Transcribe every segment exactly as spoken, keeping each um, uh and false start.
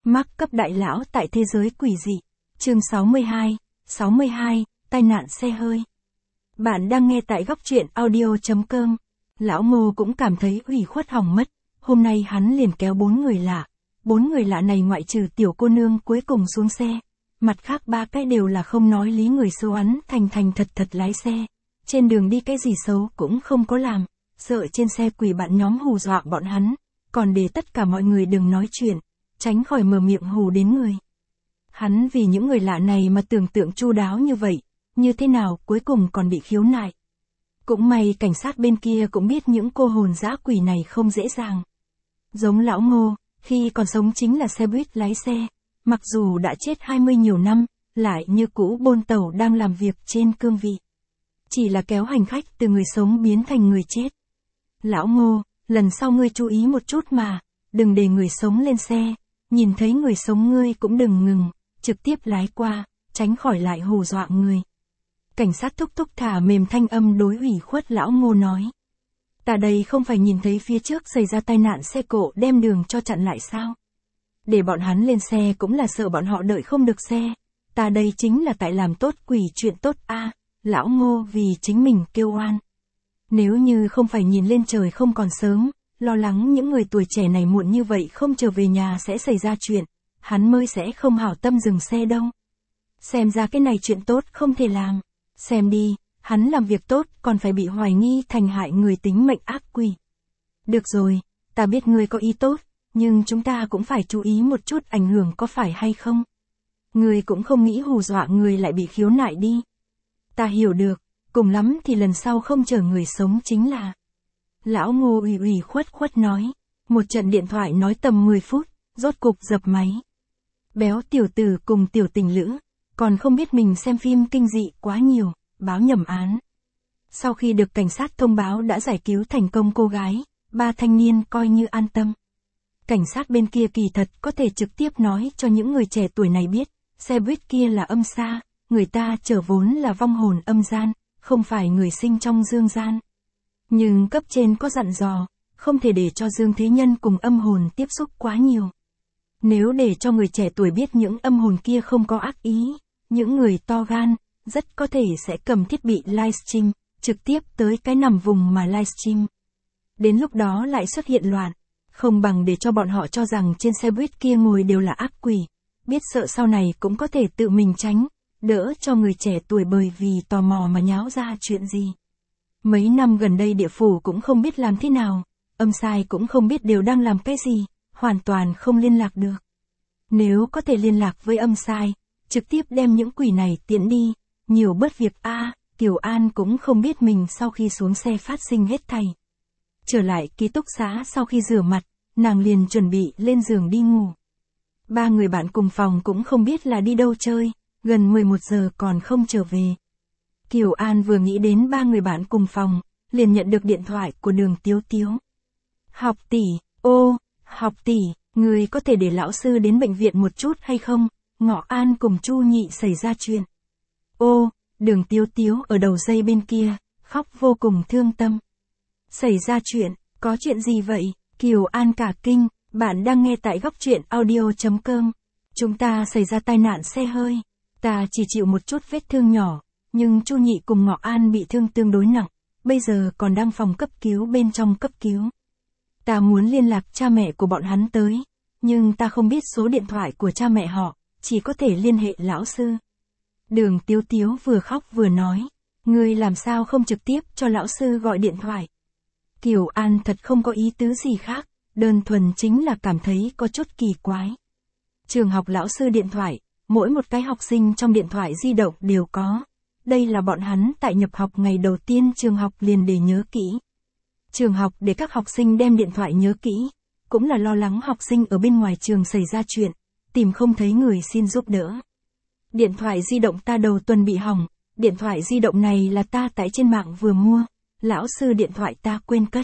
Mắc cấp đại lão tại thế giới quỷ dị. Chương sáu mươi hai, sáu mươi hai, tai nạn xe hơi. Bạn đang nghe tại góc truyện audio chấm com. Lão Ngô cũng cảm thấy ủy khuất hỏng mất. Hôm nay hắn liền kéo bốn người lạ. Bốn người lạ này ngoại trừ tiểu cô nương cuối cùng xuống xe. Mặt khác ba cái đều là không nói lý người xấu, hắn thành thành thật thật lái xe. Trên đường đi cái gì xấu cũng không có làm. Sợ trên xe quỷ bạn nhóm hù dọa bọn hắn. Còn để tất cả mọi người đừng nói chuyện. Tránh khỏi mở miệng hù đến người. Hắn vì những người lạ này mà tưởng tượng chu đáo như vậy. Như thế nào cuối cùng còn bị khiếu nại. Cũng may cảnh sát bên kia cũng biết những cô hồn dã quỷ này không dễ dàng. Giống lão Ngô, khi còn sống chính là xe buýt lái xe. Mặc dù đã chết hai mươi nhiều năm, lại như cũ bôn tàu đang làm việc trên cương vị. Chỉ là kéo hành khách từ người sống biến thành người chết. Lão Ngô, lần sau ngươi chú ý một chút mà, đừng để người sống lên xe. Nhìn thấy người sống ngươi cũng đừng ngừng, trực tiếp lái qua, tránh khỏi lại hù dọa người. Cảnh sát thúc thúc thả mềm thanh âm đối ủy khuất lão Ngô nói. Ta đây không phải nhìn thấy phía trước xảy ra tai nạn xe cộ đem đường cho chặn lại sao? Để bọn hắn lên xe cũng là sợ bọn họ đợi không được xe. Ta đây chính là tại làm tốt quỷ chuyện tốt a. À, lão Ngô vì chính mình kêu oan. Nếu như không phải nhìn lên trời không còn sớm, lo lắng những người tuổi trẻ này muộn như vậy không trở về nhà sẽ xảy ra chuyện, hắn mới sẽ không hảo tâm dừng xe đâu. Xem ra cái này chuyện tốt không thể làm. Xem đi, hắn làm việc tốt còn phải bị hoài nghi thành hại người tính mệnh ác quỷ. Được rồi, ta biết ngươi có ý tốt, nhưng chúng ta cũng phải chú ý một chút ảnh hưởng có phải hay không. Ngươi cũng không nghĩ hù dọa người lại bị khiếu nại đi. Ta hiểu được, cùng lắm thì lần sau không chở người sống chính là. Lão Ngô ủy ủy khuất khuất nói. Một trận điện thoại nói tầm mười phút, rốt cục dập máy. Béo tiểu tử cùng tiểu tình lữ, còn không biết mình xem phim kinh dị quá nhiều, báo nhầm án. Sau khi được cảnh sát thông báo đã giải cứu thành công cô gái, ba thanh niên coi như an tâm. Cảnh sát bên kia kỳ thật có thể trực tiếp nói cho những người trẻ tuổi này biết, xe buýt kia là âm xa, người ta chở vốn là vong hồn âm gian, không phải người sinh trong dương gian. Nhưng cấp trên có dặn dò, không thể để cho dương thế nhân cùng âm hồn tiếp xúc quá nhiều. Nếu để cho người trẻ tuổi biết những âm hồn kia không có ác ý, những người to gan, rất có thể sẽ cầm thiết bị livestream, trực tiếp tới cái nằm vùng mà livestream. Đến lúc đó lại xuất hiện loạn, không bằng để cho bọn họ cho rằng trên xe buýt kia ngồi đều là ác quỷ, biết sợ sau này cũng có thể tự mình tránh, đỡ cho người trẻ tuổi bởi vì tò mò mà nháo ra chuyện gì. Mấy năm gần đây địa phủ cũng không biết làm thế nào, âm sai cũng không biết đều đang làm cái gì, hoàn toàn không liên lạc được. Nếu có thể liên lạc với âm sai, trực tiếp đem những quỷ này tiễn đi, nhiều bớt việc a. À, Kiều An cũng không biết mình sau khi xuống xe phát sinh hết thảy. Trở lại ký túc xá sau khi rửa mặt, nàng liền chuẩn bị lên giường đi ngủ. Ba người bạn cùng phòng cũng không biết là đi đâu chơi, gần mười một giờ còn không trở về. Kiều An vừa nghĩ đến ba người bạn cùng phòng, liền nhận được điện thoại của Đường Tiếu Tiếu. Học tỷ, ô, học tỷ, người có thể để lão sư đến bệnh viện một chút hay không? Ngọ An cùng Chu Nhị xảy ra chuyện. Ô, Đường Tiếu Tiếu ở đầu dây bên kia, khóc vô cùng thương tâm. Xảy ra chuyện, có chuyện gì vậy? Kiều An cả kinh, bạn đang nghe tại góc truyện audio chấm com. Chúng ta xảy ra tai nạn xe hơi. Ta chỉ chịu một chút vết thương nhỏ, nhưng Chu Nhị cùng Ngọ An bị thương tương đối nặng, bây giờ còn đang phòng cấp cứu bên trong cấp cứu. Ta muốn liên lạc cha mẹ của bọn hắn tới, nhưng ta không biết số điện thoại của cha mẹ họ, chỉ có thể liên hệ lão sư. Đường Tiếu Tiếu vừa khóc vừa nói, ngươi làm sao không trực tiếp cho lão sư gọi điện thoại. Kiều An thật không có ý tứ gì khác, đơn thuần chính là cảm thấy có chút kỳ quái. Trường học lão sư điện thoại, mỗi một cái học sinh trong điện thoại di động đều có. Đây là bọn hắn tại nhập học ngày đầu tiên trường học liền để nhớ kỹ. Trường học để các học sinh đem điện thoại nhớ kỹ, cũng là lo lắng học sinh ở bên ngoài trường xảy ra chuyện, tìm không thấy người xin giúp đỡ. Điện thoại di động ta đầu tuần bị hỏng, điện thoại di động này là ta tại trên mạng vừa mua, lão sư điện thoại ta quên cất.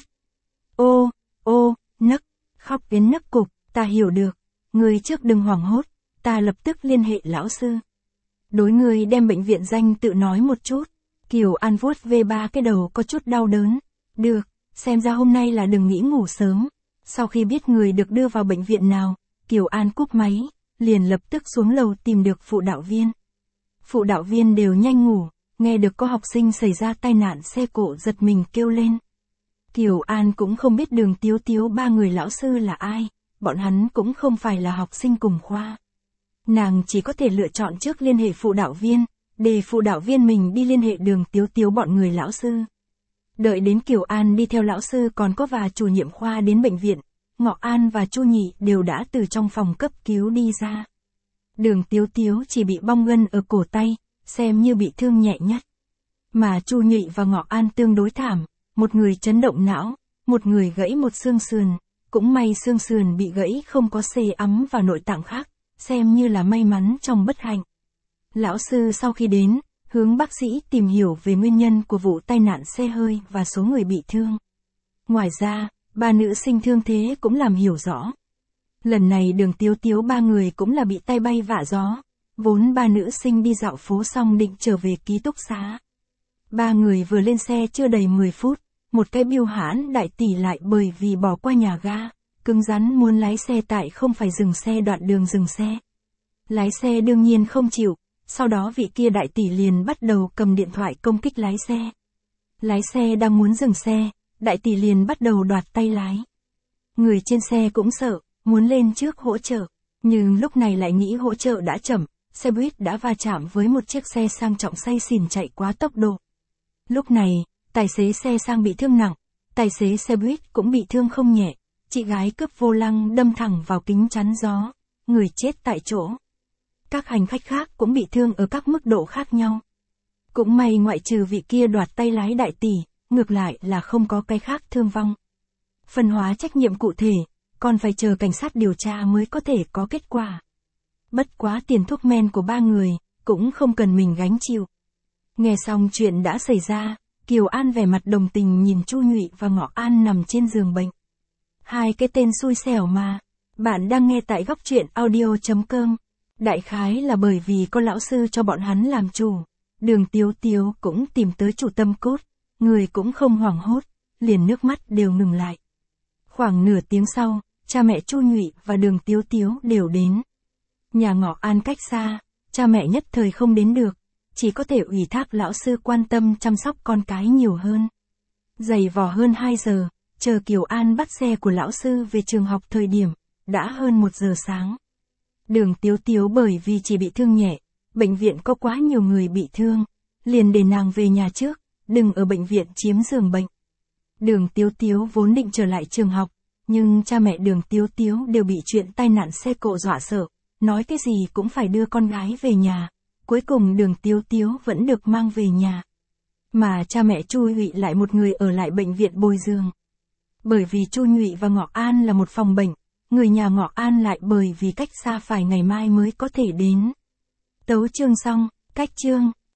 Ô, ô, nấc, khóc đến nấc cục, ta hiểu được, người trước đừng hoảng hốt, ta lập tức liên hệ lão sư. Đối người đem bệnh viện danh tự nói một chút. Kiều An vuốt về ba cái đầu có chút đau đớn. Được, xem ra hôm nay là đừng nghĩ ngủ sớm. Sau khi biết người được đưa vào bệnh viện nào, Kiều An cúp máy, liền lập tức xuống lầu tìm được phụ đạo viên. Phụ đạo viên đều nhanh ngủ, nghe được có học sinh xảy ra tai nạn xe cộ giật mình kêu lên. Kiều An cũng không biết Đường Tiếu Tiếu ba người lão sư là ai, bọn hắn cũng không phải là học sinh cùng khoa. Nàng chỉ có thể lựa chọn trước liên hệ phụ đạo viên, để phụ đạo viên mình đi liên hệ Đường Tiếu Tiếu bọn người lão sư. Đợi đến Kiều An đi theo lão sư còn có và chủ nhiệm khoa đến bệnh viện, Ngọ An và Chu Nhị đều đã từ trong phòng cấp cứu đi ra. Đường Tiếu Tiếu chỉ bị bong gân ở cổ tay, xem như bị thương nhẹ nhất. Mà Chu Nhị và Ngọ An tương đối thảm, một người chấn động não, một người gãy một xương sườn, cũng may xương sườn bị gãy không có xê ấm vào nội tạng khác, xem như là may mắn trong bất hạnh. Lão sư sau khi đến, hướng bác sĩ tìm hiểu về nguyên nhân của vụ tai nạn xe hơi và số người bị thương. Ngoài ra, ba nữ sinh thương thế cũng làm hiểu rõ. Lần này Đường Tiếu Tiếu ba người cũng là bị tay bay vạ gió, vốn ba nữ sinh đi dạo phố xong định trở về ký túc xá. Ba người vừa lên xe chưa đầy mười phút, một cái biêu hãn đại tỷ lại bởi vì bỏ qua nhà ga, cứng rắn muốn lái xe tại không phải dừng xe đoạn đường dừng xe. Lái xe đương nhiên không chịu, sau đó vị kia đại tỷ liền bắt đầu cầm điện thoại công kích lái xe. Lái xe đang muốn dừng xe, đại tỷ liền bắt đầu đoạt tay lái. Người trên xe cũng sợ, muốn lên trước hỗ trợ, nhưng lúc này lại nghĩ hỗ trợ đã chậm, xe buýt đã va chạm với một chiếc xe sang trọng say xỉn chạy quá tốc độ. Lúc này, tài xế xe sang bị thương nặng, tài xế xe buýt cũng bị thương không nhẹ, chị gái cướp vô lăng đâm thẳng vào kính chắn gió, người chết tại chỗ. Các hành khách khác cũng bị thương ở các mức độ khác nhau. Cũng may ngoại trừ vị kia đoạt tay lái đại tỷ, ngược lại là không có cái khác thương vong. Phân hóa trách nhiệm cụ thể, còn phải chờ cảnh sát điều tra mới có thể có kết quả. Bất quá tiền thuốc men của ba người, cũng không cần mình gánh chịu. Nghe xong chuyện đã xảy ra, Kiều An vẻ mặt đồng tình nhìn Chu Nhụy và Ngọ An nằm trên giường bệnh. Hai cái tên xui xẻo mà. Bạn đang nghe tại góc truyện audio chấm com. Đại khái là bởi vì có lão sư cho bọn hắn làm chủ. Đường Tiếu Tiếu cũng tìm tới chủ tâm cốt, người cũng không hoảng hốt, liền nước mắt đều ngừng lại. Khoảng nửa tiếng sau, cha mẹ Chu Nhụy và Đường Tiếu Tiếu đều đến. Nhà Ngọ An cách xa, cha mẹ nhất thời không đến được, chỉ có thể ủy thác lão sư quan tâm chăm sóc con cái nhiều hơn. Dày vò hơn hai giờ, chờ Kiều An bắt xe của lão sư về trường học thời điểm, đã hơn một giờ sáng. Đường Tiếu Tiếu bởi vì chỉ bị thương nhẹ, bệnh viện có quá nhiều người bị thương, liền để nàng về nhà trước, đừng ở bệnh viện chiếm giường bệnh. Đường Tiếu Tiếu vốn định trở lại trường học, nhưng cha mẹ Đường Tiếu Tiếu đều bị chuyện tai nạn xe cộ dọa sợ, nói cái gì cũng phải đưa con gái về nhà. Cuối cùng Đường Tiếu Tiếu vẫn được mang về nhà. Mà cha mẹ Chu Nhụy lại một người ở lại bệnh viện bồi giường. Bởi vì Chu Nhụy và Ngọ An là một phòng bệnh, người nhà Ngọ An lại bởi vì cách xa phải ngày mai mới có thể đến. Tấu chương xong, cách chương.